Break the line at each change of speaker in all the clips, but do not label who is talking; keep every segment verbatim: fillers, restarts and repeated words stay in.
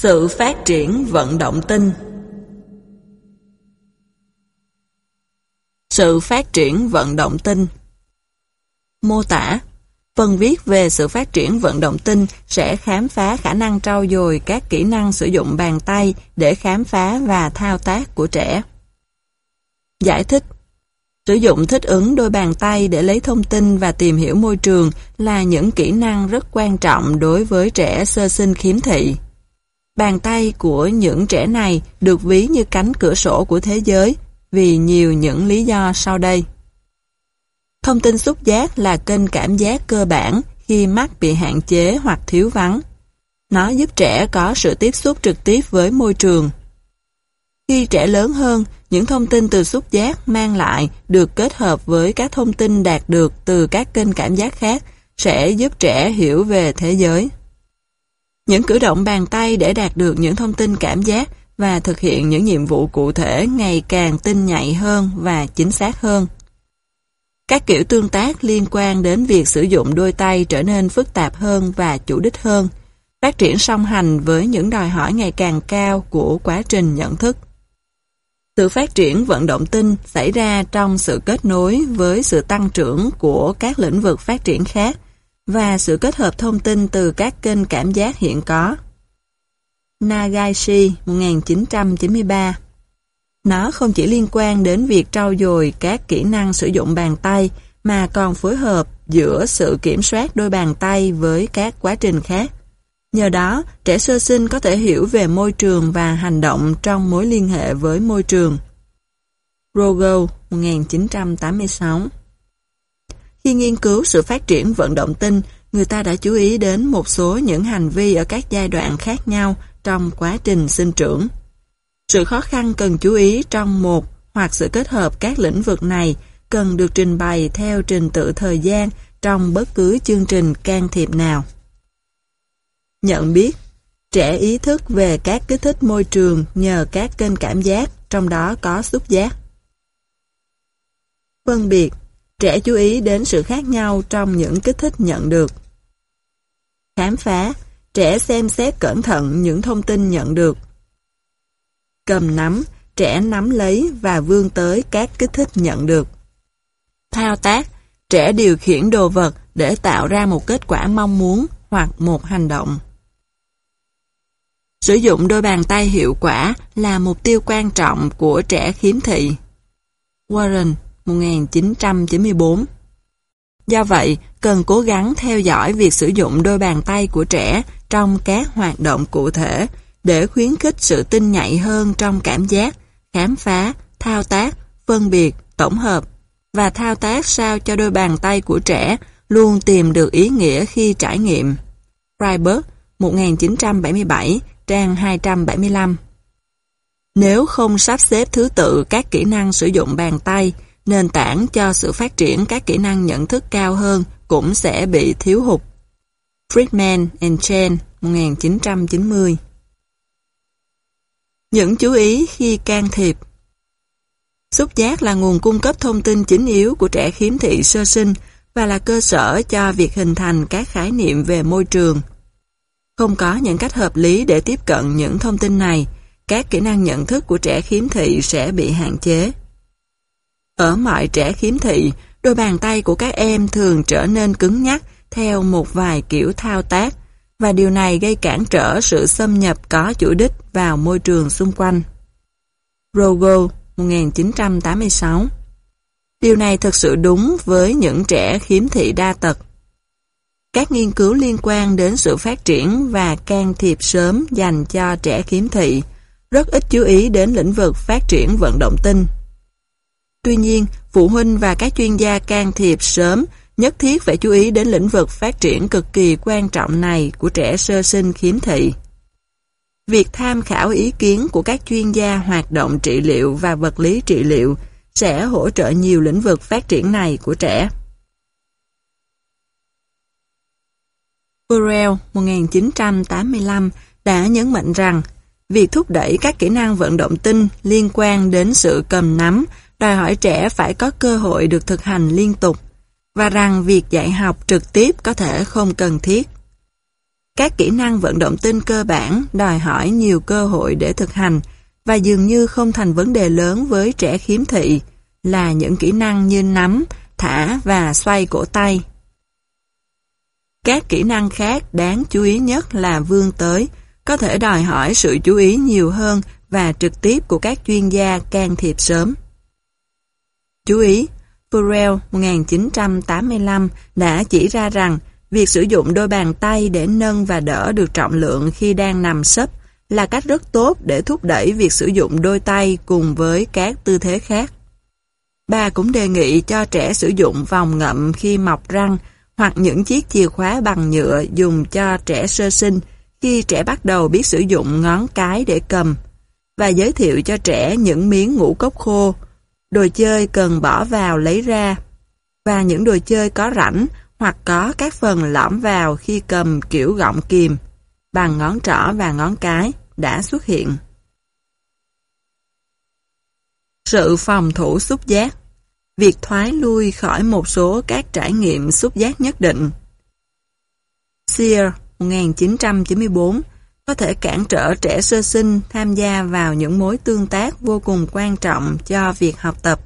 Sự phát triển vận động tinh. Sự phát triển vận động tinh. Mô tả. Phần viết về sự phát triển vận động tinh sẽ khám phá khả năng trau dồi các kỹ năng sử dụng bàn tay để khám phá và thao tác của trẻ. Giải thích. Sử dụng thích ứng đôi bàn tay để lấy thông tin và tìm hiểu môi trường là những kỹ năng rất quan trọng đối với trẻ sơ sinh khiếm thị. Bàn tay của những trẻ này được ví như cánh cửa sổ của thế giới vì nhiều những lý do sau đây. Thông tin xúc giác là kênh cảm giác cơ bản khi mắt bị hạn chế hoặc thiếu vắng. Nó giúp trẻ có sự tiếp xúc trực tiếp với môi trường. Khi trẻ lớn hơn, những thông tin từ xúc giác mang lại được kết hợp với các thông tin đạt được từ các kênh cảm giác khác sẽ giúp trẻ hiểu về thế giới. Những cử động bàn tay để đạt được những thông tin cảm giác và thực hiện những nhiệm vụ cụ thể ngày càng tinh nhạy hơn và chính xác hơn. Các kiểu tương tác liên quan đến việc sử dụng đôi tay trở nên phức tạp hơn và chủ đích hơn, phát triển song hành với những đòi hỏi ngày càng cao của quá trình nhận thức. Sự phát triển vận động tinh xảy ra trong sự kết nối với sự tăng trưởng của các lĩnh vực phát triển khác và sự kết hợp thông tin từ các kênh cảm giác hiện có. Nagaishi, một nghìn chín trăm chín mươi ba. Nó không chỉ liên quan đến việc trau dồi các kỹ năng sử dụng bàn tay mà còn phối hợp giữa sự kiểm soát đôi bàn tay với các quá trình khác. Nhờ đó, trẻ sơ sinh có thể hiểu về môi trường và hành động trong mối liên hệ với môi trường. Rogo, một nghìn chín trăm tám mươi sáu. Khi nghiên cứu sự phát triển vận động tinh, người ta đã chú ý đến một số những hành vi ở các giai đoạn khác nhau trong quá trình sinh trưởng. Sự khó khăn cần chú ý trong một hoặc sự kết hợp các lĩnh vực này cần được trình bày theo trình tự thời gian trong bất cứ chương trình can thiệp nào. Nhận biết. Trẻ ý thức về các kích thích môi trường nhờ các kênh cảm giác, trong đó có xúc giác. Phân biệt. Trẻ chú ý đến sự khác nhau trong những kích thích nhận được. Khám phá. Trẻ xem xét cẩn thận những thông tin nhận được. Cầm nắm. Trẻ nắm lấy và vươn tới các kích thích nhận được. Thao tác. Trẻ điều khiển đồ vật để tạo ra một kết quả mong muốn hoặc một hành động. Sử dụng đôi bàn tay hiệu quả là mục tiêu quan trọng của trẻ khiếm thị. Warren, một nghìn chín trăm chín mươi bốn. Do vậy, cần cố gắng theo dõi việc sử dụng đôi bàn tay của trẻ trong các hoạt động cụ thể để khuyến khích sự tinh nhạy hơn trong cảm giác, khám phá, thao tác, phân biệt, tổng hợp và thao tác sao cho đôi bàn tay của trẻ luôn tìm được ý nghĩa khi trải nghiệm. Freiberg, một nghìn chín trăm bảy mươi bảy, trang hai trăm bảy mươi lăm. Nếu không sắp xếp thứ tự các kỹ năng sử dụng bàn tay, nền tảng cho sự phát triển các kỹ năng nhận thức cao hơn cũng sẽ bị thiếu hụt. Friedman and Chen, một nghìn chín trăm chín mươi. Những chú ý khi can thiệp. Xúc giác là nguồn cung cấp thông tin chính yếu của trẻ khiếm thị sơ sinh và là cơ sở cho việc hình thành các khái niệm về môi trường. Không có những cách hợp lý để tiếp cận những thông tin này, các kỹ năng nhận thức của trẻ khiếm thị sẽ bị hạn chế. Ở mọi trẻ khiếm thị, đôi bàn tay của các em thường trở nên cứng nhắc theo một vài kiểu thao tác, và điều này gây cản trở sự xâm nhập có chủ đích vào môi trường xung quanh. Rogo, một nghìn chín trăm tám mươi sáu. Điều này thực sự đúng với những trẻ khiếm thị đa tật. Các nghiên cứu liên quan đến sự phát triển và can thiệp sớm dành cho trẻ khiếm thị rất ít chú ý đến lĩnh vực phát triển vận động tinh. Tuy nhiên, phụ huynh và các chuyên gia can thiệp sớm nhất thiết phải chú ý đến lĩnh vực phát triển cực kỳ quan trọng này của trẻ sơ sinh khiếm thị. Việc tham khảo ý kiến của các chuyên gia hoạt động trị liệu và vật lý trị liệu sẽ hỗ trợ nhiều lĩnh vực phát triển này của trẻ. Burrell, một nghìn chín trăm tám mươi lăm, đã nhấn mạnh rằng việc thúc đẩy các kỹ năng vận động tinh liên quan đến sự cầm nắm đòi hỏi trẻ phải có cơ hội được thực hành liên tục, và rằng việc dạy học trực tiếp có thể không cần thiết. Các kỹ năng vận động tinh cơ bản đòi hỏi nhiều cơ hội để thực hành và dường như không thành vấn đề lớn với trẻ khiếm thị, là những kỹ năng như nắm, thả và xoay cổ tay. Các kỹ năng khác đáng chú ý nhất là vươn tới, có thể đòi hỏi sự chú ý nhiều hơn và trực tiếp của các chuyên gia can thiệp sớm. Chú ý, Burrell một nghìn chín trăm tám mươi lăm đã chỉ ra rằng việc sử dụng đôi bàn tay để nâng và đỡ được trọng lượng khi đang nằm sấp là cách rất tốt để thúc đẩy việc sử dụng đôi tay cùng với các tư thế khác. Bà cũng đề nghị cho trẻ sử dụng vòng ngậm khi mọc răng hoặc những chiếc chìa khóa bằng nhựa dùng cho trẻ sơ sinh khi trẻ bắt đầu biết sử dụng ngón cái để cầm, và giới thiệu cho trẻ những miếng ngũ cốc khô, đồ chơi cần bỏ vào lấy ra, và những đồ chơi có rãnh hoặc có các phần lõm vào khi cầm kiểu gọng kìm, bằng ngón trỏ và ngón cái, đã xuất hiện. Sự phòng thủ xúc giác. Việc thoái lui khỏi một số các trải nghiệm xúc giác nhất định. Sear một nghìn chín trăm chín mươi tư có thể cản trở trẻ sơ sinh tham gia vào những mối tương tác vô cùng quan trọng cho việc học tập.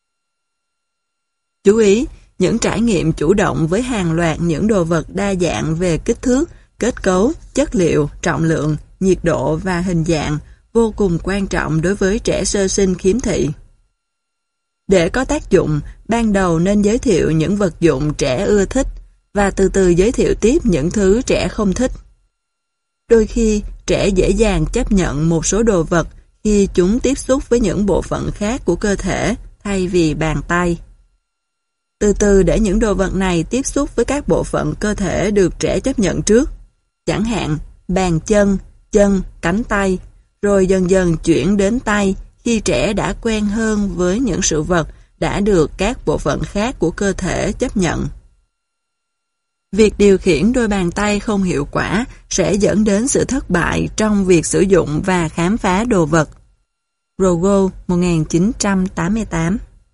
Chú ý, những trải nghiệm chủ động với hàng loạt những đồ vật đa dạng về kích thước, kết cấu, chất liệu, trọng lượng, nhiệt độ và hình dạng vô cùng quan trọng đối với trẻ sơ sinh khiếm thị. Để có tác dụng, ban đầu nên giới thiệu những vật dụng trẻ ưa thích và từ từ giới thiệu tiếp những thứ trẻ không thích. Đôi khi, trẻ dễ dàng chấp nhận một số đồ vật khi chúng tiếp xúc với những bộ phận khác của cơ thể thay vì bàn tay. Từ từ để những đồ vật này tiếp xúc với các bộ phận cơ thể được trẻ chấp nhận trước, chẳng hạn bàn chân, chân, cánh tay, rồi dần dần chuyển đến tay khi trẻ đã quen hơn với những sự vật đã được các bộ phận khác của cơ thể chấp nhận. Việc điều khiển đôi bàn tay không hiệu quả sẽ dẫn đến sự thất bại trong việc sử dụng và khám phá đồ vật. Rogo một nghìn chín trăm tám mươi tám.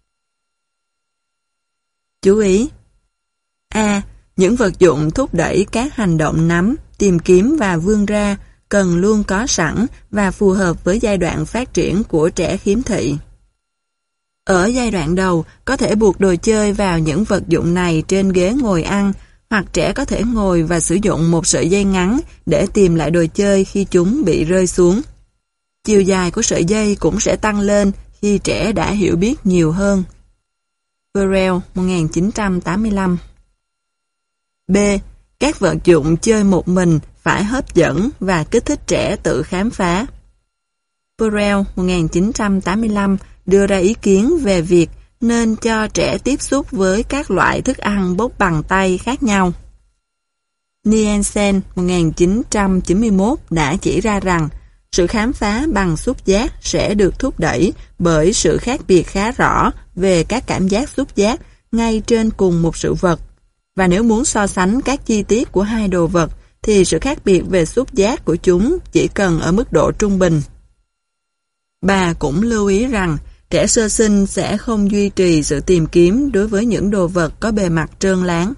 Chú ý. A. Những vật dụng thúc đẩy các hành động nắm, tìm kiếm và vươn ra cần luôn có sẵn và phù hợp với giai đoạn phát triển của trẻ khiếm thị. Ở giai đoạn đầu, có thể buộc đồ chơi vào những vật dụng này trên ghế ngồi ăn, hoặc trẻ có thể ngồi và sử dụng một sợi dây ngắn để tìm lại đồ chơi khi chúng bị rơi xuống. Chiều dài của sợi dây cũng sẽ tăng lên khi trẻ đã hiểu biết nhiều hơn. Burrell một nghìn chín trăm tám mươi lăm. B. Các vật dụng chơi một mình phải hấp dẫn và kích thích trẻ tự khám phá. Burrell một nghìn chín trăm tám mươi lăm đưa ra ý kiến về việc nên cho trẻ tiếp xúc với các loại thức ăn bốc bằng tay khác nhau. Nielsen một nghìn chín trăm chín mươi mốt đã chỉ ra rằng sự khám phá bằng xúc giác sẽ được thúc đẩy bởi sự khác biệt khá rõ về các cảm giác xúc giác ngay trên cùng một sự vật. Và nếu muốn so sánh các chi tiết của hai đồ vật, thì sự khác biệt về xúc giác của chúng chỉ cần ở mức độ trung bình. Bà cũng lưu ý rằng trẻ sơ sinh sẽ không duy trì sự tìm kiếm đối với những đồ vật có bề mặt trơn láng.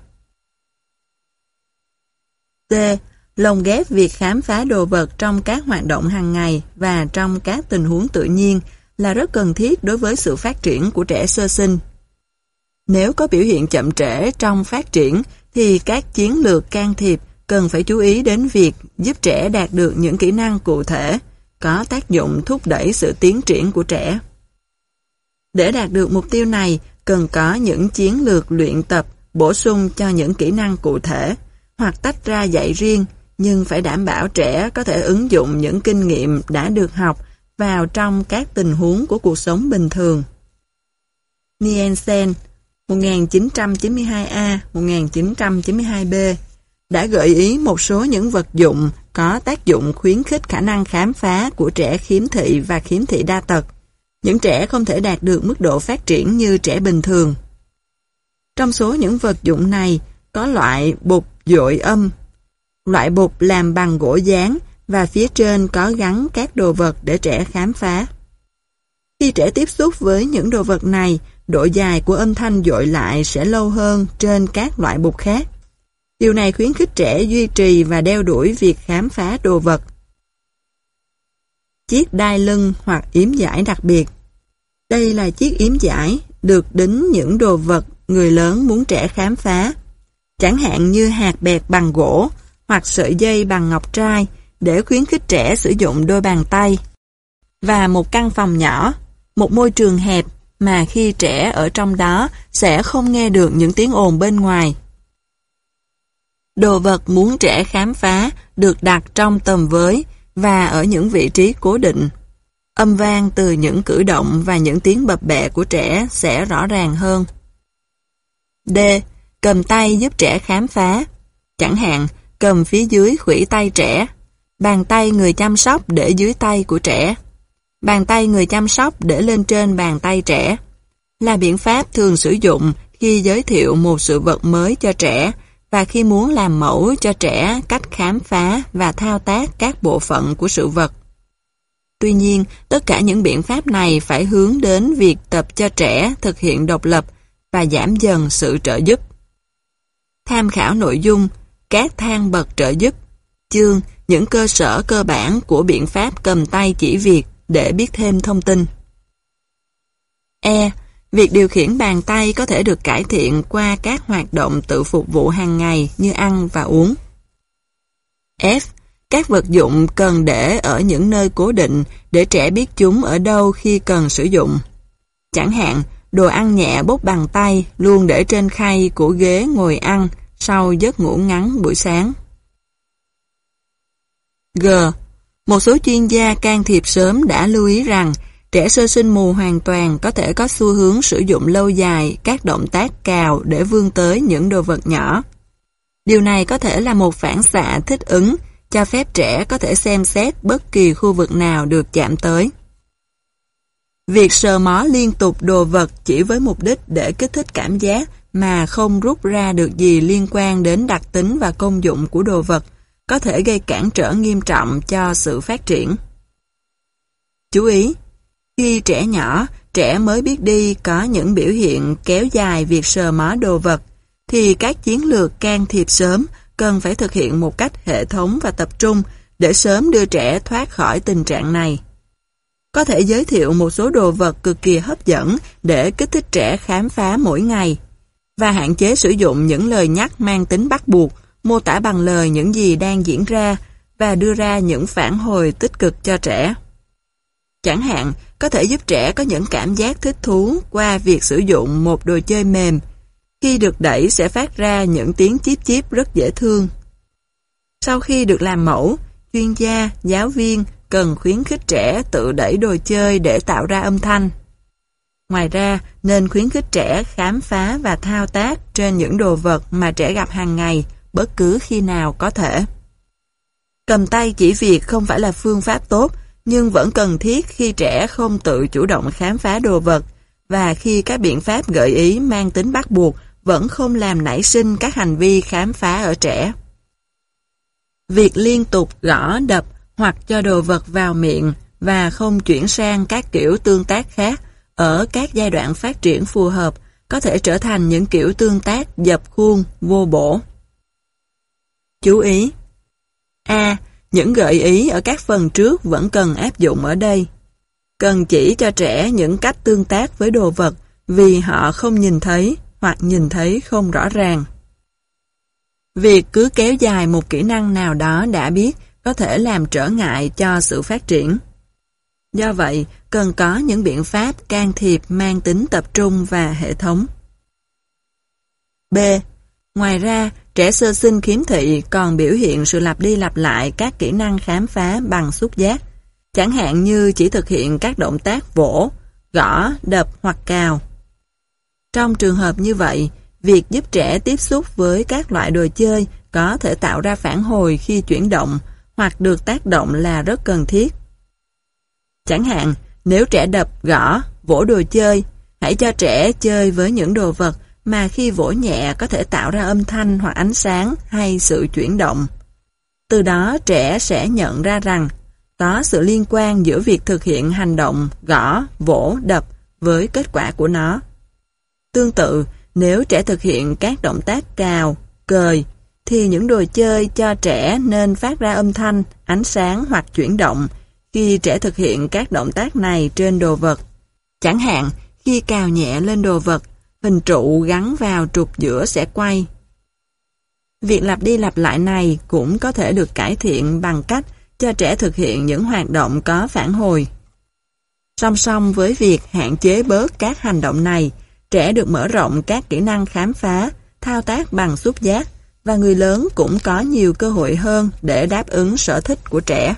C. Lồng ghép việc khám phá đồ vật trong các hoạt động hàng ngày và trong các tình huống tự nhiên là rất cần thiết đối với sự phát triển của trẻ sơ sinh. Nếu có biểu hiện chậm trễ trong phát triển, thì các chiến lược can thiệp cần phải chú ý đến việc giúp trẻ đạt được những kỹ năng cụ thể, có tác dụng thúc đẩy sự tiến triển của trẻ. Để đạt được mục tiêu này, cần có những chiến lược luyện tập bổ sung cho những kỹ năng cụ thể, hoặc tách ra dạy riêng, nhưng phải đảm bảo trẻ có thể ứng dụng những kinh nghiệm đã được học vào trong các tình huống của cuộc sống bình thường. Nielsen một nghìn chín trăm chín mươi hai A một nghìn chín trăm chín mươi hai B đã gợi ý một số những vật dụng có tác dụng khuyến khích khả năng khám phá của trẻ khiếm thị và khiếm thị đa tật, những trẻ không thể đạt được mức độ phát triển như trẻ bình thường. Trong số những vật dụng này có loại bục dội âm, loại bục làm bằng gỗ dán và phía trên có gắn các đồ vật để trẻ khám phá. Khi trẻ tiếp xúc với những đồ vật này, độ dài của âm thanh dội lại sẽ lâu hơn trên các loại bục khác. Điều này khuyến khích trẻ duy trì và đeo đuổi việc khám phá đồ vật. Chiếc đai lưng hoặc yếm dải đặc biệt. Đây là chiếc yếm dải được đính những đồ vật người lớn muốn trẻ khám phá, chẳng hạn như hạt bẹt bằng gỗ hoặc sợi dây bằng ngọc trai để khuyến khích trẻ sử dụng đôi bàn tay. Và một căn phòng nhỏ, một môi trường hẹp mà khi trẻ ở trong đó sẽ không nghe được những tiếng ồn bên ngoài. Đồ vật muốn trẻ khám phá được đặt trong tầm với và ở những vị trí cố định. Âm vang từ những cử động và những tiếng bập bẹ của trẻ sẽ rõ ràng hơn. D. Cầm tay giúp trẻ khám phá. Chẳng hạn, cầm phía dưới khuỷu tay trẻ, bàn tay người chăm sóc để dưới tay của trẻ, bàn tay người chăm sóc để lên trên bàn tay trẻ, là biện pháp thường sử dụng khi giới thiệu một sự vật mới cho trẻ và khi muốn làm mẫu cho trẻ cách khám phá và thao tác các bộ phận của sự vật. Tuy nhiên, tất cả những biện pháp này phải hướng đến việc tập cho trẻ thực hiện độc lập và giảm dần sự trợ giúp. Tham khảo nội dung, các thang bậc trợ giúp, chương, những cơ sở cơ bản của biện pháp cầm tay chỉ việc để biết thêm thông tin. E. Việc điều khiển bàn tay có thể được cải thiện qua các hoạt động tự phục vụ hàng ngày như ăn và uống. F. Các vật dụng cần để ở những nơi cố định để trẻ biết chúng ở đâu khi cần sử dụng. Chẳng hạn, đồ ăn nhẹ bốc bằng tay luôn để trên khay của ghế ngồi ăn sau giấc ngủ ngắn buổi sáng. G. Một số chuyên gia can thiệp sớm đã lưu ý rằng trẻ sơ sinh mù hoàn toàn có thể có xu hướng sử dụng lâu dài các động tác cào để vươn tới những đồ vật nhỏ. Điều này có thể là một phản xạ thích ứng, cho phép trẻ có thể xem xét bất kỳ khu vực nào được chạm tới. Việc sờ mó liên tục đồ vật chỉ với mục đích để kích thích cảm giác mà không rút ra được gì liên quan đến đặc tính và công dụng của đồ vật có thể gây cản trở nghiêm trọng cho sự phát triển. Chú ý! Khi trẻ nhỏ, trẻ mới biết đi có những biểu hiện kéo dài việc sờ mó đồ vật, thì các chiến lược can thiệp sớm cần phải thực hiện một cách hệ thống và tập trung để sớm đưa trẻ thoát khỏi tình trạng này. Có thể giới thiệu một số đồ vật cực kỳ hấp dẫn để kích thích trẻ khám phá mỗi ngày, và hạn chế sử dụng những lời nhắc mang tính bắt buộc, mô tả bằng lời những gì đang diễn ra và đưa ra những phản hồi tích cực cho trẻ. Chẳng hạn, có thể giúp trẻ có những cảm giác thích thú qua việc sử dụng một đồ chơi mềm. Khi được đẩy sẽ phát ra những tiếng chíp chíp rất dễ thương. Sau khi được làm mẫu, chuyên gia, giáo viên cần khuyến khích trẻ tự đẩy đồ chơi để tạo ra âm thanh. Ngoài ra, nên khuyến khích trẻ khám phá và thao tác trên những đồ vật mà trẻ gặp hàng ngày, bất cứ khi nào có thể. Cầm tay chỉ việc không phải là phương pháp tốt, nhưng vẫn cần thiết khi trẻ không tự chủ động khám phá đồ vật, và khi các biện pháp gợi ý mang tính bắt buộc vẫn không làm nảy sinh các hành vi khám phá ở trẻ. Việc liên tục gõ, đập hoặc cho đồ vật vào miệng và không chuyển sang các kiểu tương tác khác ở các giai đoạn phát triển phù hợp có thể trở thành những kiểu tương tác dập khuôn, vô bổ. Chú ý! A. Những gợi ý ở các phần trước vẫn cần áp dụng ở đây. Cần chỉ cho trẻ những cách tương tác với đồ vật vì họ không nhìn thấy hoặc nhìn thấy không rõ ràng. Việc cứ kéo dài một kỹ năng nào đó đã biết có thể làm trở ngại cho sự phát triển. Do vậy, cần có những biện pháp can thiệp mang tính tập trung và hệ thống. B. Ngoài ra, trẻ sơ sinh khiếm thị còn biểu hiện sự lặp đi lặp lại các kỹ năng khám phá bằng xúc giác, chẳng hạn như chỉ thực hiện các động tác vỗ, gõ, đập hoặc cào. Trong trường hợp như vậy, việc giúp trẻ tiếp xúc với các loại đồ chơi có thể tạo ra phản hồi khi chuyển động hoặc được tác động là rất cần thiết. Chẳng hạn, nếu trẻ đập, gõ, vỗ đồ chơi, hãy cho trẻ chơi với những đồ vật mà khi vỗ nhẹ có thể tạo ra âm thanh hoặc ánh sáng hay sự chuyển động. Từ đó trẻ sẽ nhận ra rằng có sự liên quan giữa việc thực hiện hành động gõ, vỗ, đập với kết quả của nó. Tương tự, nếu trẻ thực hiện các động tác cào, cời, thì những đồ chơi cho trẻ nên phát ra âm thanh, ánh sáng hoặc chuyển động khi trẻ thực hiện các động tác này trên đồ vật. Chẳng hạn, khi cào nhẹ lên đồ vật, hình trụ gắn vào trục giữa sẽ quay. Việc lặp đi lặp lại này cũng có thể được cải thiện bằng cách cho trẻ thực hiện những hoạt động có phản hồi. Song song với việc hạn chế bớt các hành động này, trẻ được mở rộng các kỹ năng khám phá, thao tác bằng xúc giác, và người lớn cũng có nhiều cơ hội hơn để đáp ứng sở thích của trẻ.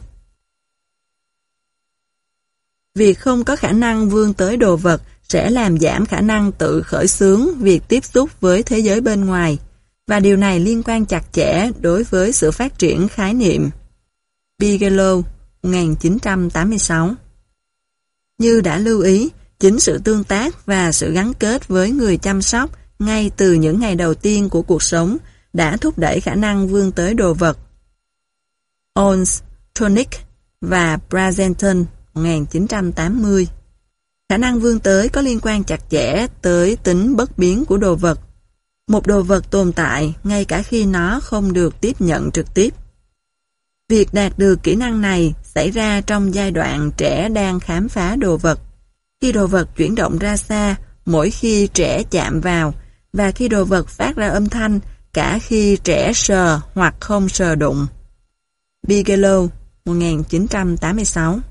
Việc không có khả năng vươn tới đồ vật sẽ làm giảm khả năng tự khởi xướng việc tiếp xúc với thế giới bên ngoài, và điều này liên quan chặt chẽ đối với sự phát triển khái niệm. Bigelow, một nghìn chín trăm tám mươi sáu. Như đã lưu ý, chính sự tương tác và sự gắn kết với người chăm sóc ngay từ những ngày đầu tiên của cuộc sống đã thúc đẩy khả năng vươn tới đồ vật. Ons, Tonick và Brazenton, một nghìn chín trăm tám mươi. Khả năng vươn tới có liên quan chặt chẽ tới tính bất biến của đồ vật. Một đồ vật tồn tại ngay cả khi nó không được tiếp nhận trực tiếp. Việc đạt được kỹ năng này xảy ra trong giai đoạn trẻ đang khám phá đồ vật. Khi đồ vật chuyển động ra xa, mỗi khi trẻ chạm vào, và khi đồ vật phát ra âm thanh, cả khi trẻ sờ hoặc không sờ đụng. Bigelow, một nghìn chín trăm tám mươi sáu.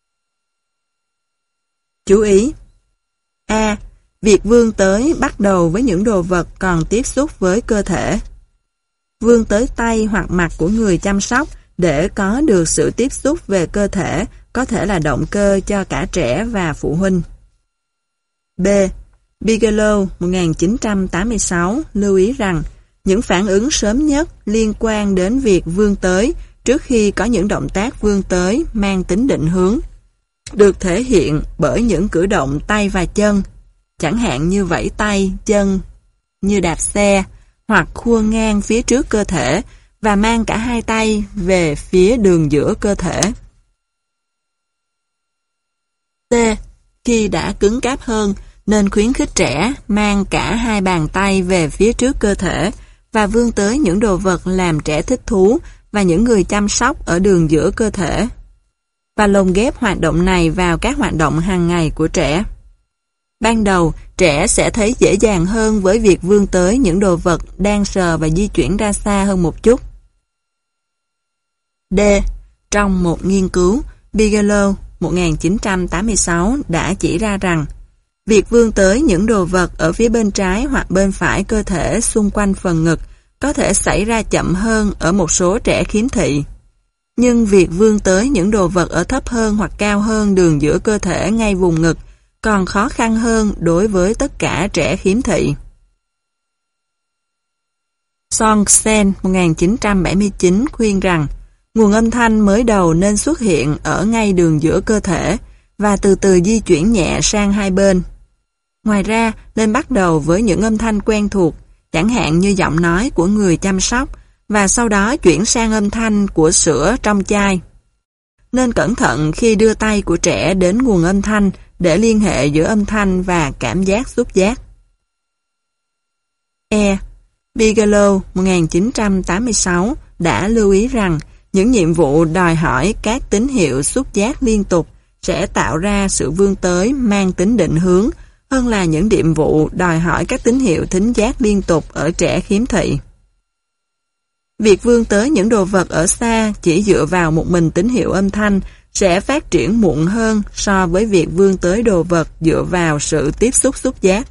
Chú ý. A. Việc vươn tới bắt đầu với những đồ vật còn tiếp xúc với cơ thể. Vươn tới tay hoặc mặt của người chăm sóc để có được sự tiếp xúc về cơ thể có thể là động cơ cho cả trẻ và phụ huynh. B. Bigelow, một nghìn chín trăm tám mươi sáu, lưu ý rằng những phản ứng sớm nhất liên quan đến việc vươn tới trước khi có những động tác vươn tới mang tính định hướng, được thể hiện bởi những cử động tay và chân, chẳng hạn như vẫy tay, chân, như đạp xe, hoặc khua ngang phía trước cơ thể và mang cả hai tay về phía đường giữa cơ thể. C. Khi đã cứng cáp hơn, nên khuyến khích trẻ mang cả hai bàn tay về phía trước cơ thể và vươn tới những đồ vật làm trẻ thích thú và những người chăm sóc ở đường giữa cơ thể, và lồng ghép hoạt động này vào các hoạt động hàng ngày của trẻ. Ban đầu, trẻ sẽ thấy dễ dàng hơn với việc vươn tới những đồ vật đang sờ và di chuyển ra xa hơn một chút. D. Trong một nghiên cứu, Bigelow, một nghìn chín trăm tám mươi sáu đã chỉ ra rằng việc vươn tới những đồ vật ở phía bên trái hoặc bên phải cơ thể xung quanh phần ngực có thể xảy ra chậm hơn ở một số trẻ khiếm thị. Nhưng việc vươn tới những đồ vật ở thấp hơn hoặc cao hơn đường giữa cơ thể ngay vùng ngực còn khó khăn hơn đối với tất cả trẻ khiếm thị. Songsen, một nghìn chín trăm bảy mươi chín khuyên rằng nguồn âm thanh mới đầu nên xuất hiện ở ngay đường giữa cơ thể và từ từ di chuyển nhẹ sang hai bên. Ngoài ra, nên bắt đầu với những âm thanh quen thuộc, chẳng hạn như giọng nói của người chăm sóc, và sau đó chuyển sang âm thanh của sữa trong chai. Nên cẩn thận khi đưa tay của trẻ đến nguồn âm thanh để liên hệ giữa âm thanh và cảm giác xúc giác. E. Bigelow, một nghìn chín trăm tám mươi sáu đã lưu ý rằng những nhiệm vụ đòi hỏi các tín hiệu xúc giác liên tục sẽ tạo ra sự vươn tới mang tính định hướng hơn là những nhiệm vụ đòi hỏi các tín hiệu thính giác liên tục ở trẻ khiếm thị. Việc vươn tới những đồ vật ở xa chỉ dựa vào một mình tín hiệu âm thanh sẽ phát triển muộn hơn so với việc vươn tới đồ vật dựa vào sự tiếp xúc xúc giác.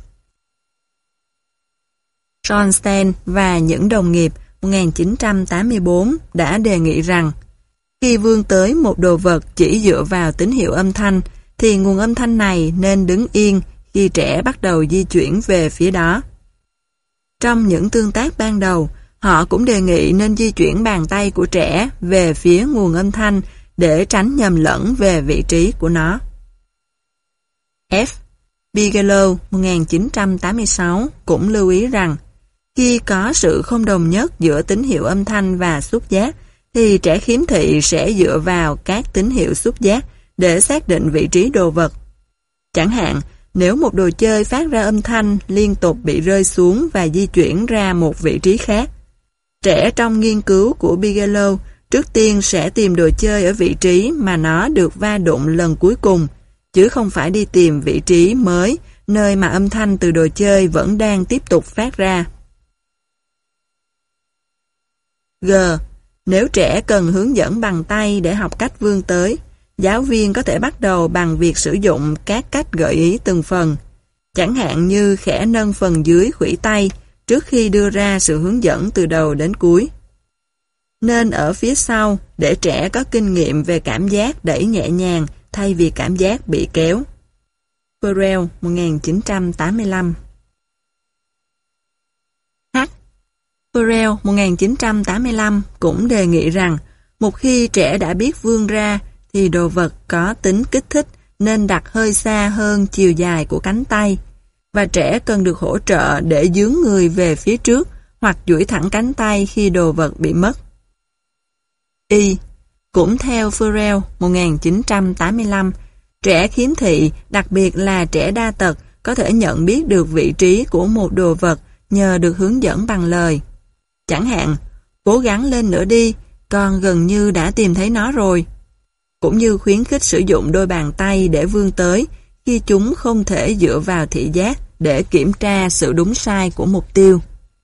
Schonstein và những đồng nghiệp một nghìn chín trăm tám mươi bốn đã đề nghị rằng khi vươn tới một đồ vật chỉ dựa vào tín hiệu âm thanh thì nguồn âm thanh này nên đứng yên khi trẻ bắt đầu di chuyển về phía đó. Trong những tương tác ban đầu, họ cũng đề nghị nên di chuyển bàn tay của trẻ về phía nguồn âm thanh để tránh nhầm lẫn về vị trí của nó. F. Bigelow, một nghìn chín trăm tám mươi sáu cũng lưu ý rằng khi có sự không đồng nhất giữa tín hiệu âm thanh và xúc giác, thì trẻ khiếm thị sẽ dựa vào các tín hiệu xúc giác để xác định vị trí đồ vật. Chẳng hạn, nếu một đồ chơi phát ra âm thanh liên tục bị rơi xuống và di chuyển ra một vị trí khác, Trẻ trong nghiên cứu của Bigelow trước tiên sẽ tìm đồ chơi ở vị trí mà nó được va đụng lần cuối cùng, chứ không phải đi tìm vị trí mới, nơi mà âm thanh từ đồ chơi vẫn đang tiếp tục phát ra. G. Nếu trẻ cần hướng dẫn bằng tay để học cách vươn tới, giáo viên có thể bắt đầu bằng việc sử dụng các cách gợi ý từng phần, chẳng hạn như khẽ nâng phần dưới khuỷu tay trước khi đưa ra sự hướng dẫn từ đầu đến cuối. Nên ở phía sau để trẻ có kinh nghiệm về cảm giác đẩy nhẹ nhàng thay vì cảm giác bị kéo. Farrell, một nghìn chín trăm tám mươi lăm. H. Farrell, một nghìn chín trăm tám mươi lăm cũng đề nghị rằng một khi trẻ đã biết vươn ra thì đồ vật có tính kích thích nên đặt hơi xa hơn chiều dài của cánh tay, và trẻ cần được hỗ trợ để dướn người về phía trước hoặc duỗi thẳng cánh tay khi đồ vật bị mất. Y. Cũng theo Farrell, một nghìn chín trăm tám mươi lăm, trẻ khiếm thị, đặc biệt là trẻ đa tật, có thể nhận biết được vị trí của một đồ vật nhờ được hướng dẫn bằng lời. Chẳng hạn, cố gắng lên nữa đi, con gần như đã tìm thấy nó rồi. Cũng như khuyến khích sử dụng đôi bàn tay để vươn tới khi chúng không thể dựa vào thị giác để kiểm tra sự đúng sai của mục tiêu.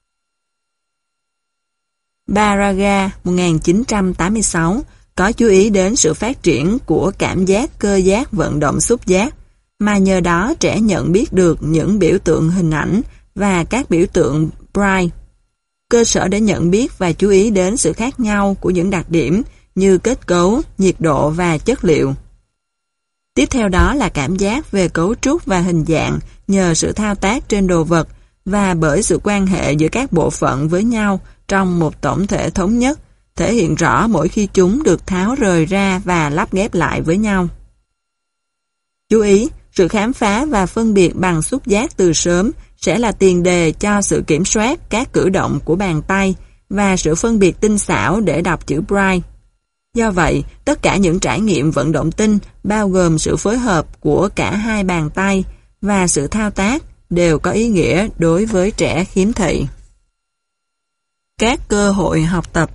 Barraga, một nghìn chín trăm tám mươi sáu, có chú ý đến sự phát triển của cảm giác cơ giác vận động xúc giác, mà nhờ đó trẻ nhận biết được những biểu tượng hình ảnh và các biểu tượng Braille, cơ sở để nhận biết và chú ý đến sự khác nhau của những đặc điểm như kết cấu, nhiệt độ và chất liệu. Tiếp theo đó là cảm giác về cấu trúc và hình dạng nhờ sự thao tác trên đồ vật và bởi sự quan hệ giữa các bộ phận với nhau trong một tổng thể thống nhất, thể hiện rõ mỗi khi chúng được tháo rời ra và lắp ghép lại với nhau. Chú ý, sự khám phá và phân biệt bằng xúc giác từ sớm sẽ là tiền đề cho sự kiểm soát các cử động của bàn tay và sự phân biệt tinh xảo để đọc chữ Braille. Do vậy, tất cả những trải nghiệm vận động tinh bao gồm sự phối hợp của cả hai bàn tay và sự thao tác đều có ý nghĩa đối với trẻ khiếm thị. Các cơ hội học tập.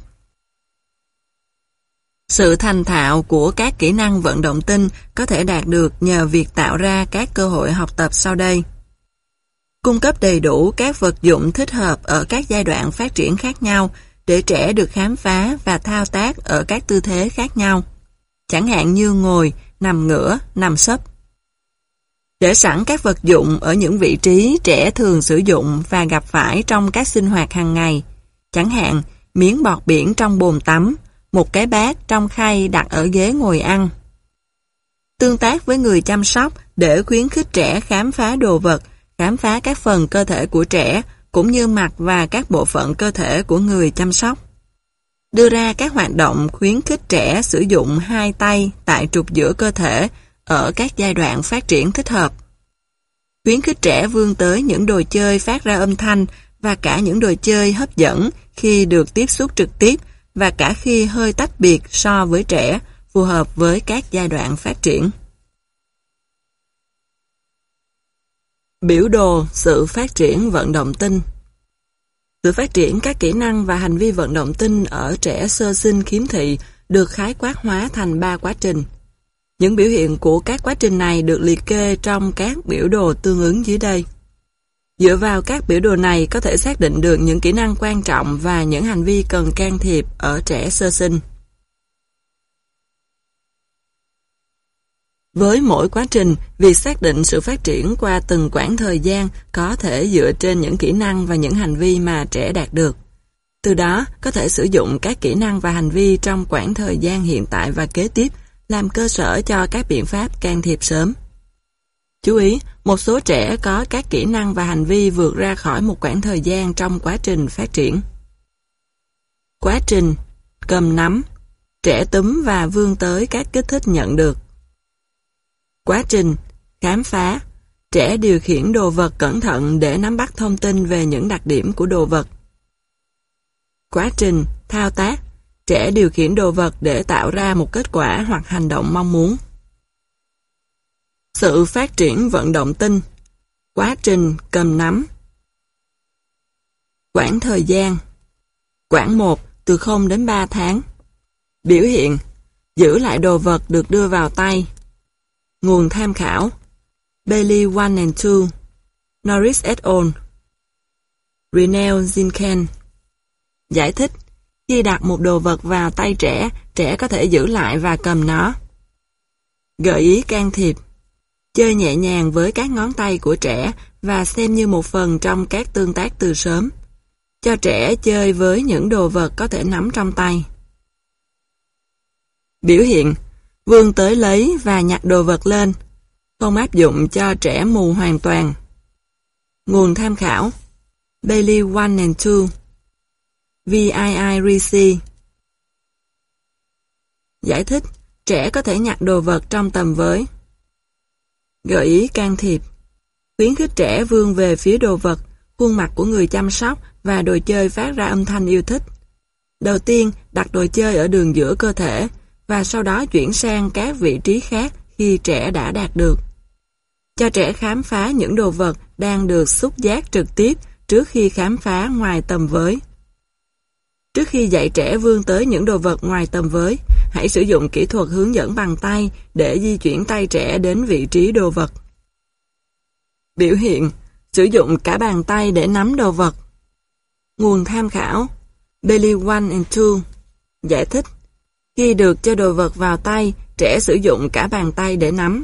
Sự thành thạo của các kỹ năng vận động tinh có thể đạt được nhờ việc tạo ra các cơ hội học tập sau đây. Cung cấp đầy đủ các vật dụng thích hợp ở các giai đoạn phát triển khác nhau để trẻ được khám phá và thao tác ở các tư thế khác nhau, chẳng hạn như ngồi, nằm ngửa, nằm sấp. Để sẵn các vật dụng ở những vị trí trẻ thường sử dụng và gặp phải trong các sinh hoạt hàng ngày, chẳng hạn miếng bọt biển trong bồn tắm, một cái bát trong khay đặt ở ghế ngồi ăn. Tương tác với người chăm sóc để khuyến khích trẻ khám phá đồ vật, khám phá các phần cơ thể của trẻ, cũng như mặt và các bộ phận cơ thể của người chăm sóc. Đưa ra các hoạt động khuyến khích trẻ sử dụng hai tay tại trục giữa cơ thể ở các giai đoạn phát triển thích hợp. Khuyến khích trẻ vươn tới những đồ chơi phát ra âm thanh và cả những đồ chơi hấp dẫn khi được tiếp xúc trực tiếp và cả khi hơi tách biệt so với trẻ, phù hợp với các giai đoạn phát triển. Biểu đồ sự phát triển vận động tinh. Sự phát triển các kỹ năng và hành vi vận động tinh ở trẻ sơ sinh khiếm thị được khái quát hóa thành ba quá trình. Những biểu hiện của các quá trình này được liệt kê trong các biểu đồ tương ứng dưới đây. Dựa vào các biểu đồ này có thể xác định được những kỹ năng quan trọng và những hành vi cần can thiệp ở trẻ sơ sinh. Với mỗi quá trình, việc xác định sự phát triển qua từng quãng thời gian có thể dựa trên những kỹ năng và những hành vi mà trẻ đạt được. Từ đó, có thể sử dụng các kỹ năng và hành vi trong quãng thời gian hiện tại và kế tiếp làm cơ sở cho các biện pháp can thiệp sớm. Chú ý, một số trẻ có các kỹ năng và hành vi vượt ra khỏi một quãng thời gian trong quá trình phát triển. Quá trình cầm nắm, trẻ túm và vươn tới các kích thích nhận được. Quá trình khám phá, trẻ điều khiển đồ vật cẩn thận để nắm bắt thông tin về những đặc điểm của đồ vật. Quá trình thao tác, trẻ điều khiển đồ vật để tạo ra một kết quả hoặc hành động mong muốn. Sự phát triển vận động tinh, quá trình cầm nắm. Quãng thời gian, Quãng một từ không đến ba tháng. Biểu hiện: giữ lại đồ vật được đưa vào tay. Nguồn tham khảo: Bailey một and hai, Norris et al. Rinell Zinken. Giải thích: khi đặt một đồ vật vào tay trẻ, trẻ có thể giữ lại và cầm nó. Gợi ý can thiệp: chơi nhẹ nhàng với các ngón tay của trẻ và xem như một phần trong các tương tác từ sớm. Cho trẻ chơi với những đồ vật có thể nắm trong tay. Biểu hiện: vươn tới lấy và nhặt đồ vật lên. Không áp dụng cho trẻ mù hoàn toàn. Nguồn tham khảo: Bailey một and hai, vê i i Ricci. Giải thích: trẻ có thể nhặt đồ vật trong tầm với. Gợi ý can thiệp: khuyến khích trẻ vươn về phía đồ vật, khuôn mặt của người chăm sóc và đồ chơi phát ra âm thanh yêu thích. Đầu tiên, đặt đồ chơi ở đường giữa cơ thể và sau đó chuyển sang các vị trí khác khi trẻ đã đạt được. Cho trẻ khám phá những đồ vật đang được xúc giác trực tiếp trước khi khám phá ngoài tầm với. Trước khi dạy trẻ vươn tới những đồ vật ngoài tầm với, hãy sử dụng kỹ thuật hướng dẫn bằng tay để di chuyển tay trẻ đến vị trí đồ vật. Biểu hiện: sử dụng cả bàn tay để nắm đồ vật. Nguồn tham khảo: Bailey một and hai. Giải thích: khi được cho đồ vật vào tay, trẻ sử dụng cả bàn tay để nắm.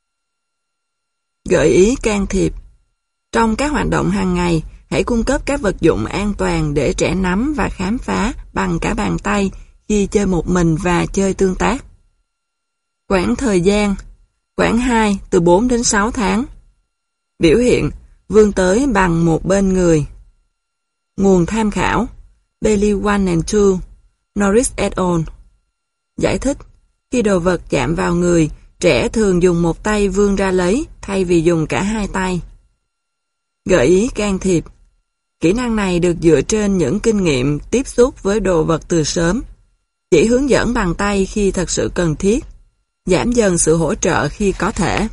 Gợi ý can thiệp: trong các hoạt động hàng ngày, hãy cung cấp các vật dụng an toàn để trẻ nắm và khám phá bằng cả bàn tay khi chơi một mình và chơi tương tác. Quãng thời gian: quãng hai từ bốn đến sáu tháng. Biểu hiện: vươn tới bằng một bên người. Nguồn tham khảo: Bailey một and hai, Norris et al. Giải thích: khi đồ vật chạm vào người, trẻ thường dùng một tay vươn ra lấy thay vì dùng cả hai tay. Gợi ý can thiệp: kỹ năng này được dựa trên những kinh nghiệm tiếp xúc với đồ vật từ sớm. Chỉ hướng dẫn bằng tay khi thật sự cần thiết. Giảm dần sự hỗ trợ khi có thể.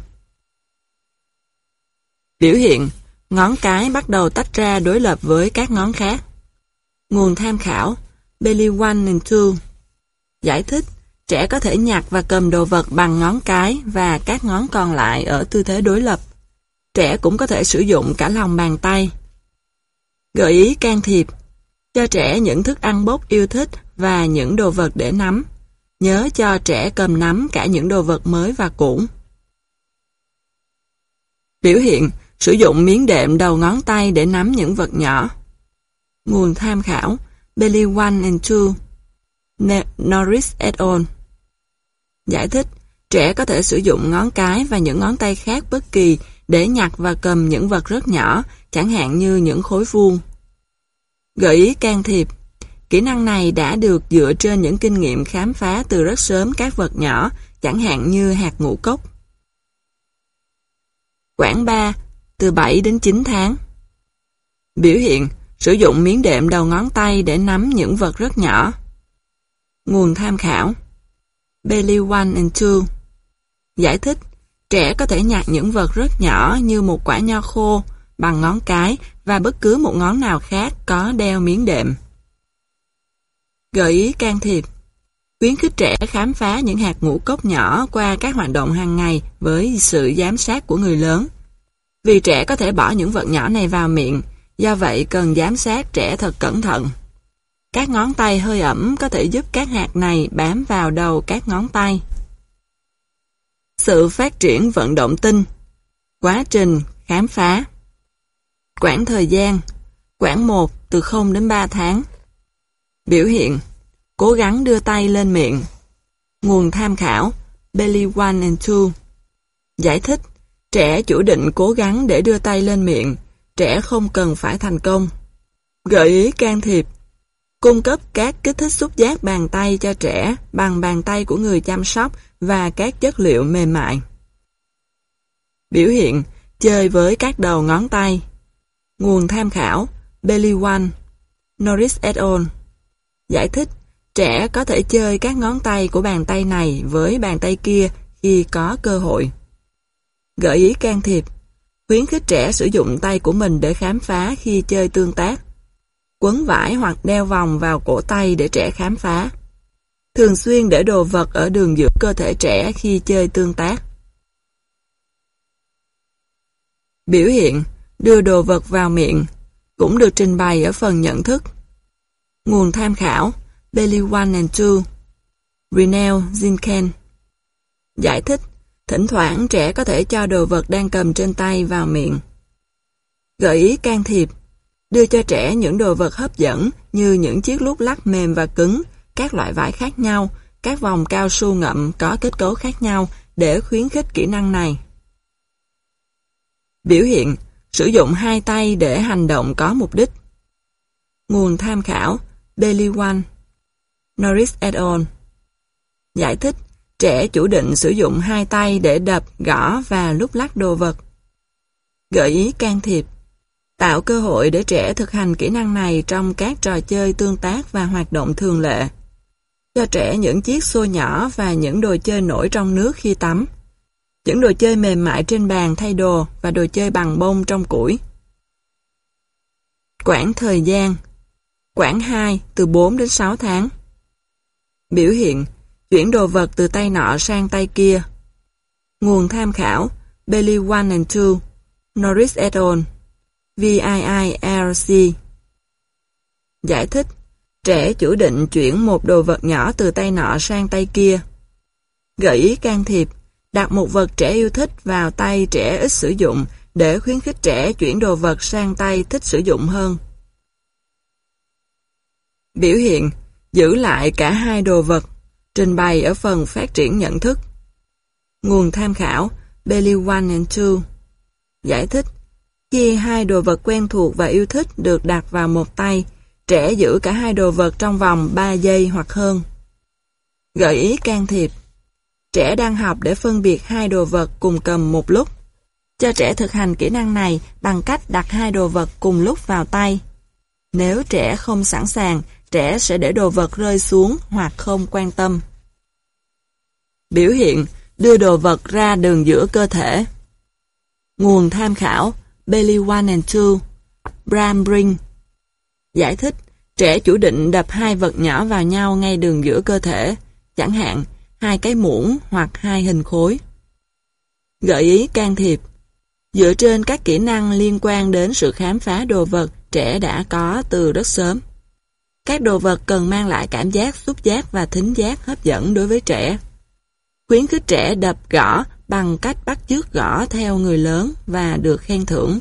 Biểu hiện: ngón cái bắt đầu tách ra đối lập với các ngón khác. Nguồn tham khảo: Bailey một and hai. Giải thích: trẻ có thể nhặt và cầm đồ vật bằng ngón cái và các ngón còn lại ở tư thế đối lập. Trẻ cũng có thể sử dụng cả lòng bàn tay. Gợi ý can thiệp: cho trẻ những thức ăn bốc yêu thích và những đồ vật để nắm. Nhớ cho trẻ cầm nắm cả những đồ vật mới và cũ. Biểu hiện: sử dụng miếng đệm đầu ngón tay để nắm những vật nhỏ. Nguồn tham khảo: Bailey một and hai, Norris et al. Giải thích: trẻ có thể sử dụng ngón cái và những ngón tay khác bất kỳ để nhặt và cầm những vật rất nhỏ, chẳng hạn như những khối vuông. Gợi ý can thiệp: kỹ năng này đã được dựa trên những kinh nghiệm khám phá từ rất sớm các vật nhỏ, chẳng hạn như hạt ngũ cốc. Quãng ba từ bảy đến chín tháng. Biểu hiện: sử dụng miếng đệm đầu ngón tay để nắm những vật rất nhỏ. Nguồn tham khảo: Bailey một and hai. Giải thích: trẻ có thể nhặt những vật rất nhỏ như một quả nho khô bằng ngón cái và bất cứ một ngón nào khác có đeo miếng đệm. Gợi ý can thiệp: khuyến khích trẻ khám phá những hạt ngũ cốc nhỏ qua các hoạt động hàng ngày với sự giám sát của người lớn. Vì trẻ có thể bỏ những vật nhỏ này vào miệng, do vậy cần giám sát trẻ thật cẩn thận. Các ngón tay hơi ẩm có thể giúp các hạt này bám vào đầu các ngón tay. Sự phát triển vận động tinh. Quá trình khám phá. Quãng thời gian: quãng một từ không đến ba tháng. Biểu hiện: cố gắng đưa tay lên miệng. Nguồn tham khảo: Bailey một and hai. Giải thích: trẻ chủ định cố gắng để đưa tay lên miệng. Trẻ không cần phải thành công. Gợi ý can thiệp: cung cấp các kích thích xúc giác bàn tay cho trẻ bằng bàn tay của người chăm sóc và các chất liệu mềm mại. Biểu hiện: chơi với các đầu ngón tay. Nguồn tham khảo: Bailey một, Norris et al. Giải thích: trẻ có thể chơi các ngón tay của bàn tay này với bàn tay kia khi có cơ hội. Gợi ý can thiệp: khuyến khích trẻ sử dụng tay của mình để khám phá khi chơi tương tác. quấn vải hoặc đeo vòng vào cổ tay để trẻ khám phá. Thường xuyên để đồ vật ở đường giữa cơ thể trẻ khi chơi tương tác. Biểu hiện, đưa đồ vật vào miệng, cũng được trình bày ở phần nhận thức. Nguồn tham khảo, Bailey một and hai, Rinell Zinken. Giải thích, thỉnh thoảng trẻ có thể cho đồ vật đang cầm trên tay vào miệng. Gợi ý can thiệp, đưa cho trẻ những đồ vật hấp dẫn như những chiếc lúc lắc mềm và cứng, các loại vải khác nhau, các vòng cao su ngậm có kết cấu khác nhau để khuyến khích kỹ năng này. Biểu hiện, sử dụng hai tay để hành động có mục đích. Nguồn tham khảo, Bailey một, Norris et al. Giải thích, trẻ chủ định sử dụng hai tay để đập, gõ và lúc lắc đồ vật. Gợi ý can thiệp, tạo cơ hội để trẻ thực hành kỹ năng này trong các trò chơi tương tác và hoạt động thường lệ. Cho trẻ những chiếc xô nhỏ và những đồ chơi nổi trong nước khi tắm. Những đồ chơi mềm mại trên bàn thay đồ và đồ chơi bằng bông trong củi. Quãng thời gian, quãng hai từ bốn đến sáu tháng. Biểu hiện, chuyển đồ vật từ tay nọ sang tay kia. Nguồn tham khảo, Bailey một and hai, Norris et al, V I I R C. Giải thích, trẻ chủ định chuyển một đồ vật nhỏ từ tay nọ sang tay kia. Gợi ý can thiệp, đặt một vật trẻ yêu thích vào tay trẻ ít sử dụng để khuyến khích trẻ chuyển đồ vật sang tay thích sử dụng hơn. Biểu hiện, giữ lại cả hai đồ vật, trình bày ở phần phát triển nhận thức. Nguồn tham khảo, Bailey một and hai. Giải thích, khi hai đồ vật quen thuộc và yêu thích được đặt vào một tay, trẻ giữ cả hai đồ vật trong vòng ba giây hoặc hơn. Gợi ý can thiệp, trẻ đang học để phân biệt hai đồ vật cùng cầm một lúc. Cho trẻ thực hành kỹ năng này bằng cách đặt hai đồ vật cùng lúc vào tay. Nếu trẻ không sẵn sàng, trẻ sẽ để đồ vật rơi xuống hoặc không quan tâm. Biểu hiện, đưa đồ vật ra đường giữa cơ thể. Nguồn tham khảo, Bailey một and hai, Bram Brink. Giải thích, trẻ chủ định đập hai vật nhỏ vào nhau ngay đường giữa cơ thể, chẳng hạn hai cái muỗng hoặc hai hình khối. Gợi ý can thiệp, dựa trên các kỹ năng liên quan đến sự khám phá đồ vật trẻ đã có từ rất sớm. Các đồ vật cần mang lại cảm giác xúc giác và thính giác hấp dẫn đối với trẻ. Khuyến khích trẻ đập gõ bằng cách bắt chước gõ theo người lớn và được khen thưởng.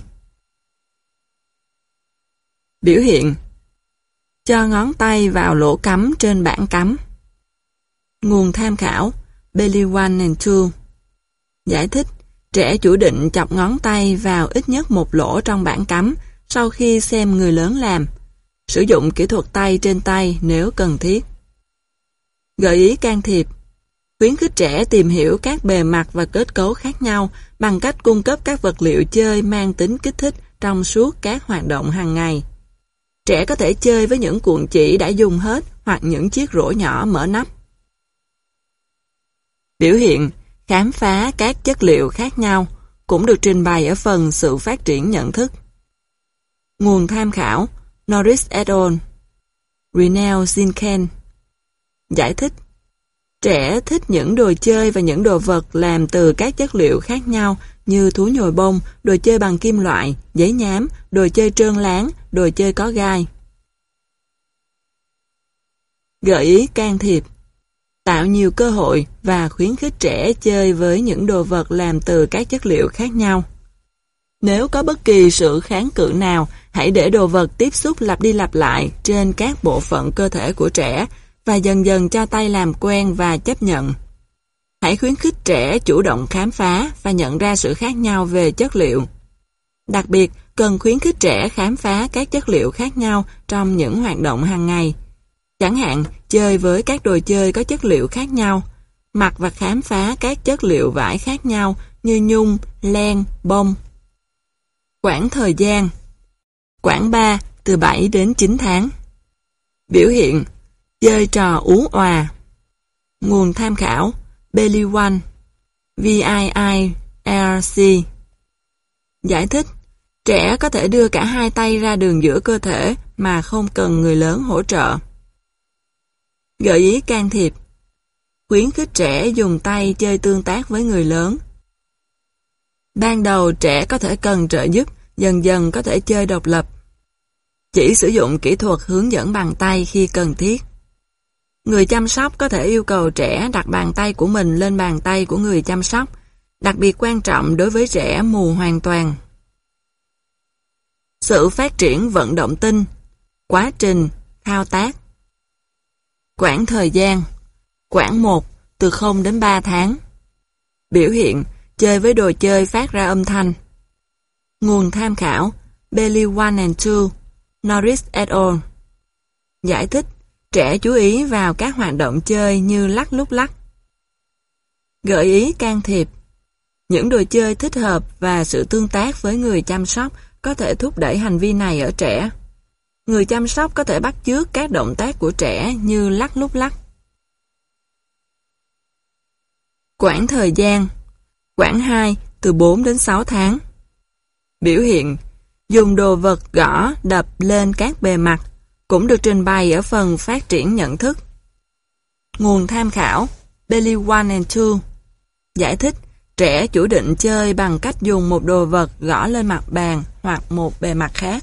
Biểu hiện, cho ngón tay vào lỗ cắm trên bảng cắm. Nguồn tham khảo, Bailey một and hai. Giải thích, trẻ chủ định chọc ngón tay vào ít nhất một lỗ trong bảng cắm sau khi xem người lớn làm. Sử dụng kỹ thuật tay trên tay nếu cần thiết. Gợi ý can thiệp, khuyến khích trẻ tìm hiểu các bề mặt và kết cấu khác nhau bằng cách cung cấp các vật liệu chơi mang tính kích thích trong suốt các hoạt động hàng ngày. Trẻ có thể chơi với những cuộn chỉ đã dùng hết hoặc những chiếc rổ nhỏ mở nắp. Biểu hiện, khám phá các chất liệu khác nhau cũng được trình bày ở phần sự phát triển nhận thức. Nguồn tham khảo, Norris et al, Rinell Zinken. Giải thích, trẻ thích những đồ chơi và những đồ vật làm từ các chất liệu khác nhau như thú nhồi bông, đồ chơi bằng kim loại, giấy nhám, đồ chơi trơn láng, đồ chơi có gai. Gợi ý can thiệp, tạo nhiều cơ hội và khuyến khích trẻ chơi với những đồ vật làm từ các chất liệu khác nhau. Nếu có bất kỳ sự kháng cự nào, hãy để đồ vật tiếp xúc lặp đi lặp lại trên các bộ phận cơ thể của trẻ và dần dần cho tay làm quen và chấp nhận. Hãy khuyến khích trẻ chủ động khám phá và nhận ra sự khác nhau về chất liệu. Đặc biệt, cần khuyến khích trẻ khám phá các chất liệu khác nhau trong những hoạt động hàng ngày. Chẳng hạn, chơi với các đồ chơi có chất liệu khác nhau, mặc và khám phá các chất liệu vải khác nhau như nhung, len, bông. Quãng thời gian, quãng ba từ bảy đến chín tháng. Biểu hiện, chơi trò ú òa. Nguồn tham khảo, Bailey một, V I I R C. Giải thích, trẻ có thể đưa cả hai tay ra đường giữa cơ thể mà không cần người lớn hỗ trợ. Gợi ý can thiệp. Khuyến khích trẻ dùng tay chơi tương tác với người lớn. Ban đầu trẻ có thể cần trợ giúp, dần dần có thể chơi độc lập. Chỉ sử dụng kỹ thuật hướng dẫn bằng tay khi cần thiết. Người chăm sóc có thể yêu cầu trẻ đặt bàn tay của mình lên bàn tay của người chăm sóc, đặc biệt quan trọng đối với trẻ mù hoàn toàn. Sự phát triển vận động tinh, quá trình, thao tác. Quãng thời gian, quãng một, từ không đến ba tháng. Biểu hiện, chơi với đồ chơi phát ra âm thanh. Nguồn tham khảo, Bailey one and two, Norris et al. Giải thích, trẻ chú ý vào các hoạt động chơi như lắc lúc lắc. Gợi ý can thiệp. Những đồ chơi thích hợp và sự tương tác với người chăm sóc có thể thúc đẩy hành vi này ở trẻ. Người chăm sóc có thể bắt chước các động tác của trẻ như lắc lúc lắc. Quãng thời gian, quãng hai, từ bốn đến sáu tháng. Biểu hiện, dùng đồ vật gõ, đập lên các bề mặt, cũng được trình bày ở phần phát triển nhận thức. Nguồn tham khảo, Bailey one and two. Giải thích, trẻ chủ định chơi bằng cách dùng một đồ vật gõ lên mặt bàn hoặc một bề mặt khác.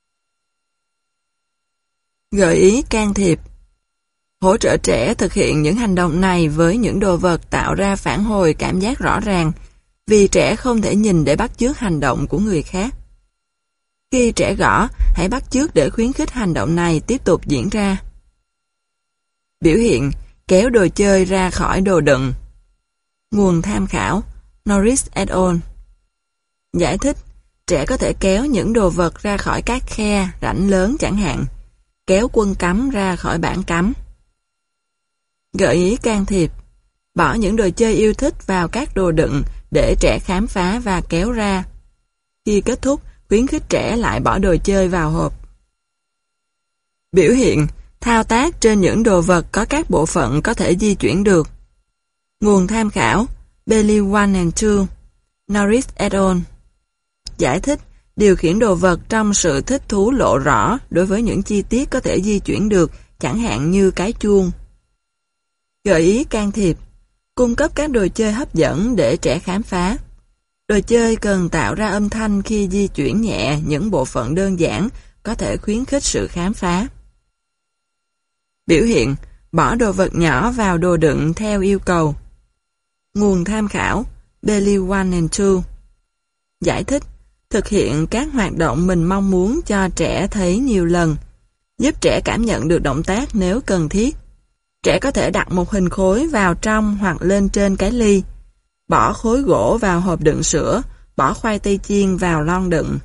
Gợi ý can thiệp. Hỗ trợ trẻ thực hiện những hành động này với những đồ vật tạo ra phản hồi cảm giác rõ ràng, vì trẻ không thể nhìn để bắt chước hành động của người khác. Khi trẻ gõ, hãy bắt chước để khuyến khích hành động này tiếp tục diễn ra. Biểu hiện, kéo đồ chơi ra khỏi đồ đựng. Nguồn tham khảo, Norris et al. Giải thích, trẻ có thể kéo những đồ vật ra khỏi các khe, rãnh lớn chẳng hạn, kéo quân cắm ra khỏi bảng cắm. Gợi ý can thiệp. Bỏ những đồ chơi yêu thích vào các đồ đựng để trẻ khám phá và kéo ra. Khi kết thúc, khuyến khích trẻ lại bỏ đồ chơi vào hộp. Biểu hiện, thao tác trên những đồ vật có các bộ phận có thể di chuyển được. Nguồn tham khảo, Bailey one and two, Norris et al. Giải thích, điều khiển đồ vật trong sự thích thú lộ rõ đối với những chi tiết có thể di chuyển được, chẳng hạn như cái chuông. Gợi ý can thiệp. Cung cấp các đồ chơi hấp dẫn để trẻ khám phá. Đồ chơi cần tạo ra âm thanh khi di chuyển nhẹ những bộ phận đơn giản, có thể khuyến khích sự khám phá. Biểu hiện, bỏ đồ vật nhỏ vào đồ đựng theo yêu cầu. Nguồn tham khảo, Bailey one and two. Giải thích, thực hiện các hoạt động mình mong muốn cho trẻ thấy nhiều lần, giúp trẻ cảm nhận được động tác nếu cần thiết. Trẻ có thể đặt một hình khối vào trong hoặc lên trên cái ly, bỏ khối gỗ vào hộp đựng sữa, bỏ khoai tây chiên vào lon đựng.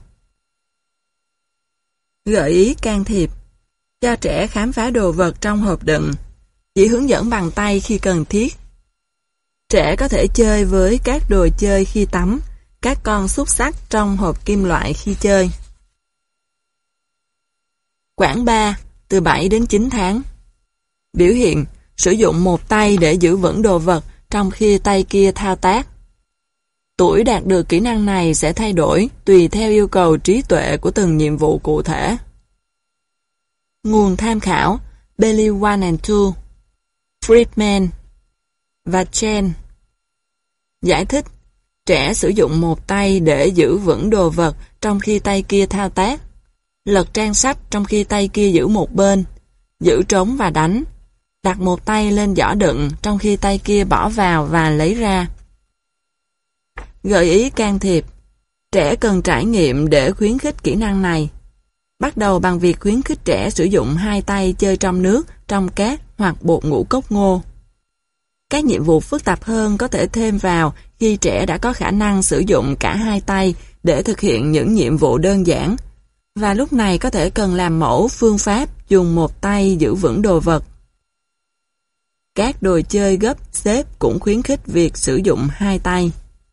Gợi ý can thiệp. Cho trẻ khám phá đồ vật trong hộp đựng, chỉ hướng dẫn bằng tay khi cần thiết. Trẻ có thể chơi với các đồ chơi khi tắm, các con xúc xắc trong hộp kim loại khi chơi. Quãng ba, từ bảy đến chín tháng. Biểu hiện, sử dụng một tay để giữ vững đồ vật trong khi tay kia thao tác. Tuổi đạt được kỹ năng này sẽ thay đổi tùy theo yêu cầu trí tuệ của từng nhiệm vụ cụ thể. Nguồn tham khảo, Bailey one and two, Friedman và Chen. Giải thích, trẻ sử dụng một tay để giữ vững đồ vật trong khi tay kia thao tác, lật trang sách trong khi tay kia giữ một bên, giữ trống và đánh, đặt một tay lên giỏ đựng trong khi tay kia bỏ vào và lấy ra. Gợi ý can thiệp. Trẻ cần trải nghiệm để khuyến khích kỹ năng này. Bắt đầu bằng việc khuyến khích trẻ sử dụng hai tay chơi trong nước, trong cát hoặc bột ngũ cốc ngô. Các nhiệm vụ phức tạp hơn có thể thêm vào khi trẻ đã có khả năng sử dụng cả hai tay để thực hiện những nhiệm vụ đơn giản, và lúc này có thể cần làm mẫu phương pháp dùng một tay giữ vững đồ vật. Các đồ chơi gấp xếp cũng khuyến khích việc sử dụng hai tay.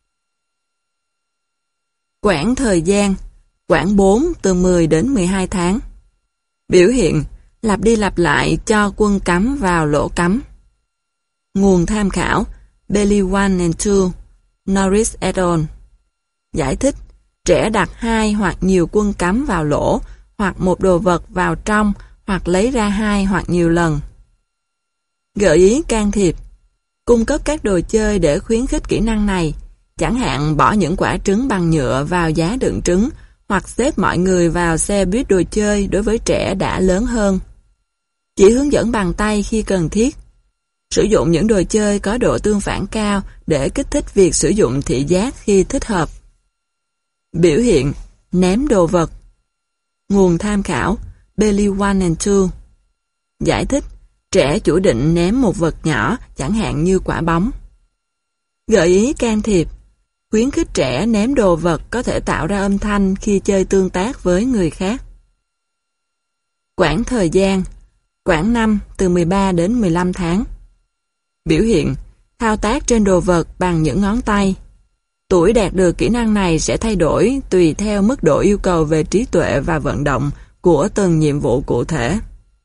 Quãng thời gian, quãng bốn từ mười đến mười hai tháng. Biểu hiện, lặp đi lặp lại cho quân cắm vào lỗ cắm. Nguồn tham khảo, Bailey one and two, Norris et al. Giải thích, trẻ đặt hai hoặc nhiều quân cắm vào lỗ, hoặc một đồ vật vào trong, hoặc lấy ra hai hoặc nhiều lần. Gợi ý can thiệp. Cung cấp các đồ chơi để khuyến khích kỹ năng này, chẳng hạn bỏ những quả trứng bằng nhựa vào giá đựng trứng, hoặc xếp mọi người vào xe buýt đồ chơi đối với trẻ đã lớn hơn. Chỉ hướng dẫn bằng tay khi cần thiết. Sử dụng những đồ chơi có độ tương phản cao để kích thích việc sử dụng thị giác khi thích hợp. Biểu hiện, ném đồ vật. Nguồn tham khảo, Belly one and two. Giải thích, trẻ chủ định ném một vật nhỏ, chẳng hạn như quả bóng. Gợi ý can thiệp. Khuyến khích trẻ ném đồ vật có thể tạo ra âm thanh khi chơi tương tác với người khác. Quãng thời gian. Quãng năm từ mười ba đến mười lăm tháng. Biểu hiện, thao tác trên đồ vật bằng những ngón tay. Tuổi đạt được kỹ năng này sẽ thay đổi tùy theo mức độ yêu cầu về trí tuệ và vận động của từng nhiệm vụ cụ thể.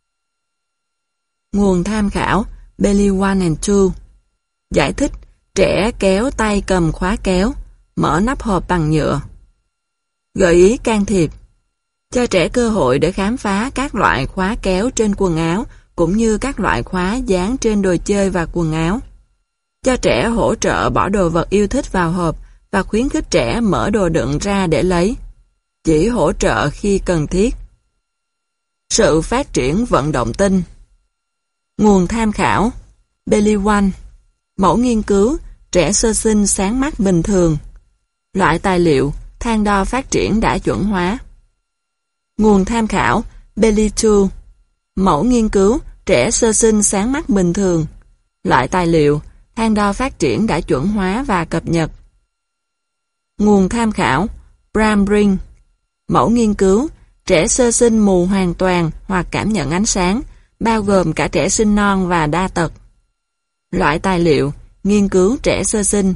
Nguồn tham khảo, Belly one and two. Giải thích, trẻ kéo tay cầm khóa kéo, mở nắp hộp bằng nhựa. Gợi ý can thiệp. Cho trẻ cơ hội để khám phá các loại khóa kéo trên quần áo, cũng như các loại khóa dán trên đồ chơi và quần áo. Cho trẻ hỗ trợ bỏ đồ vật yêu thích vào hộp và khuyến khích trẻ mở đồ đựng ra để lấy. Chỉ hỗ trợ khi cần thiết. Sự phát triển vận động tinh. Nguồn tham khảo, Belly one. Mẫu nghiên cứu, trẻ sơ sinh sáng mắt bình thường. Loại tài liệu, thang đo phát triển đã chuẩn hóa. Nguồn tham khảo, Belly two. Mẫu nghiên cứu, trẻ sơ sinh sáng mắt bình thường. Loại tài liệu, thang đo phát triển đã chuẩn hóa và cập nhật. Nguồn tham khảo, Bram-Brink. Mẫu nghiên cứu, trẻ sơ sinh mù hoàn toàn hoặc cảm nhận ánh sáng, bao gồm cả trẻ sinh non và đa tật. Loại tài liệu, nghiên cứu trẻ sơ sinh.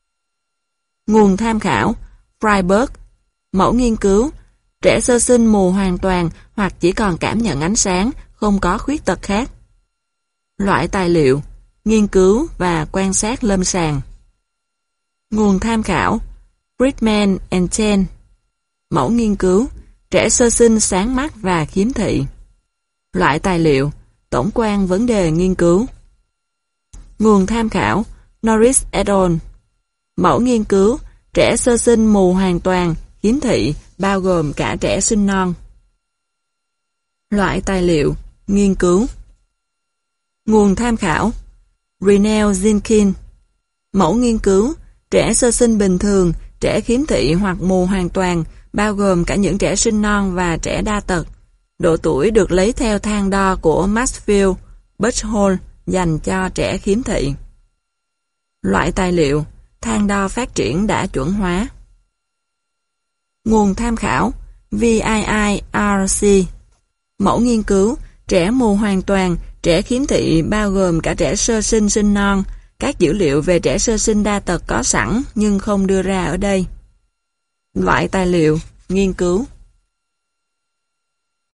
Nguồn tham khảo, Freiberg. Mẫu nghiên cứu, trẻ sơ sinh mù hoàn toàn hoặc chỉ còn cảm nhận ánh sáng, không có khuyết tật khác. Loại tài liệu, nghiên cứu và quan sát lâm sàng. Nguồn tham khảo, Friedman and Chen. Mẫu nghiên cứu, trẻ sơ sinh sáng mắt và khiếm thị. Loại tài liệu, tổng quan vấn đề nghiên cứu. Nguồn tham khảo, Norris et al. Mẫu nghiên cứu, trẻ sơ sinh mù hoàn toàn, khiếm thị, bao gồm cả trẻ sinh non. Loại tài liệu, nghiên cứu. Nguồn tham khảo, Rinell Zinkin. Mẫu nghiên cứu, trẻ sơ sinh bình thường, trẻ khiếm thị hoặc mù hoàn toàn, bao gồm cả những trẻ sinh non và trẻ đa tật. Độ tuổi được lấy theo thang đo của Maxfield, Buchholz dành cho trẻ khiếm thị. Loại tài liệu, thang đo phát triển đã chuẩn hóa. Nguồn tham khảo, V I I R C. Mẫu nghiên cứu, trẻ mù hoàn toàn, trẻ khiếm thị bao gồm cả trẻ sơ sinh sinh non. Các dữ liệu về trẻ sơ sinh đa tật có sẵn nhưng không đưa ra ở đây. Loại tài liệu, nghiên cứu.